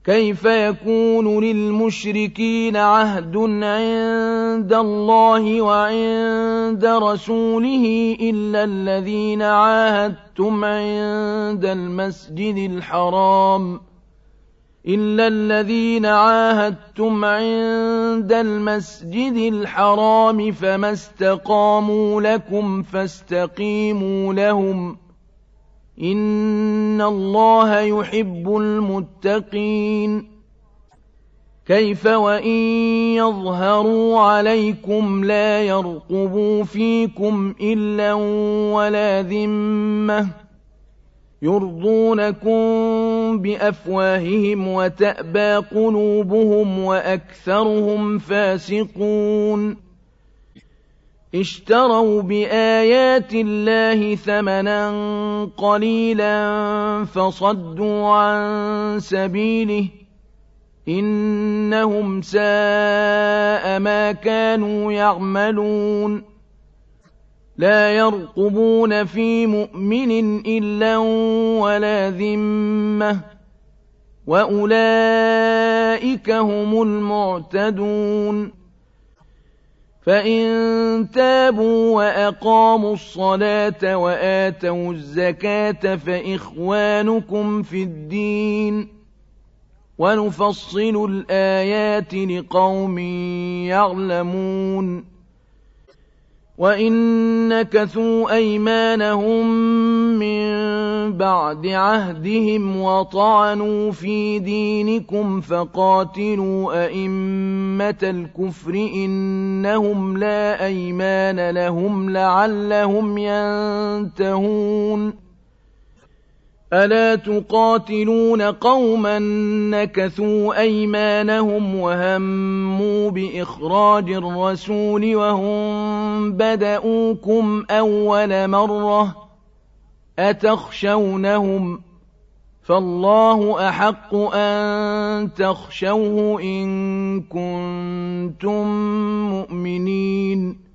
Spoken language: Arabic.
كيف يكون للمشركين عهد عند الله وعند رسوله إلا الذين عاهدتم عند المسجد الحرام فما استقاموا لكم فاستقيموا لهم إن الله يحب المتقين كيف وإن يظهروا عليكم لا يرقبوا فيكم إلا ولا ذمة يرضونكم بأفواههم وتأبى قلوبهم وأكثرهم فاسقون اشتروا بآيات الله ثمنا قليلا فصدوا عن سبيله إنهم ساء ما كانوا يعملون لا يرقبون في مؤمن إلا ولا ذمة وأولئك هم المعتدون فإن تابوا وأقاموا الصلاة وآتوا الزكاة فإخوانكم في الدين ونفصل الآيات لقوم يعلمون وإن نكثوا أيمانهم من بعد عهدهم وطعنوا في دينكم فقاتلوا أئمة الكفر إنهم لا أيمان لهم لعلهم ينتهون ألا تقاتلون قوما نكثوا أيمانهم وهموا بإخراج الرسول وهم بدؤوكم أول مرة أتخشونهم فالله أحق أن تخشوه إن كنتم مؤمنين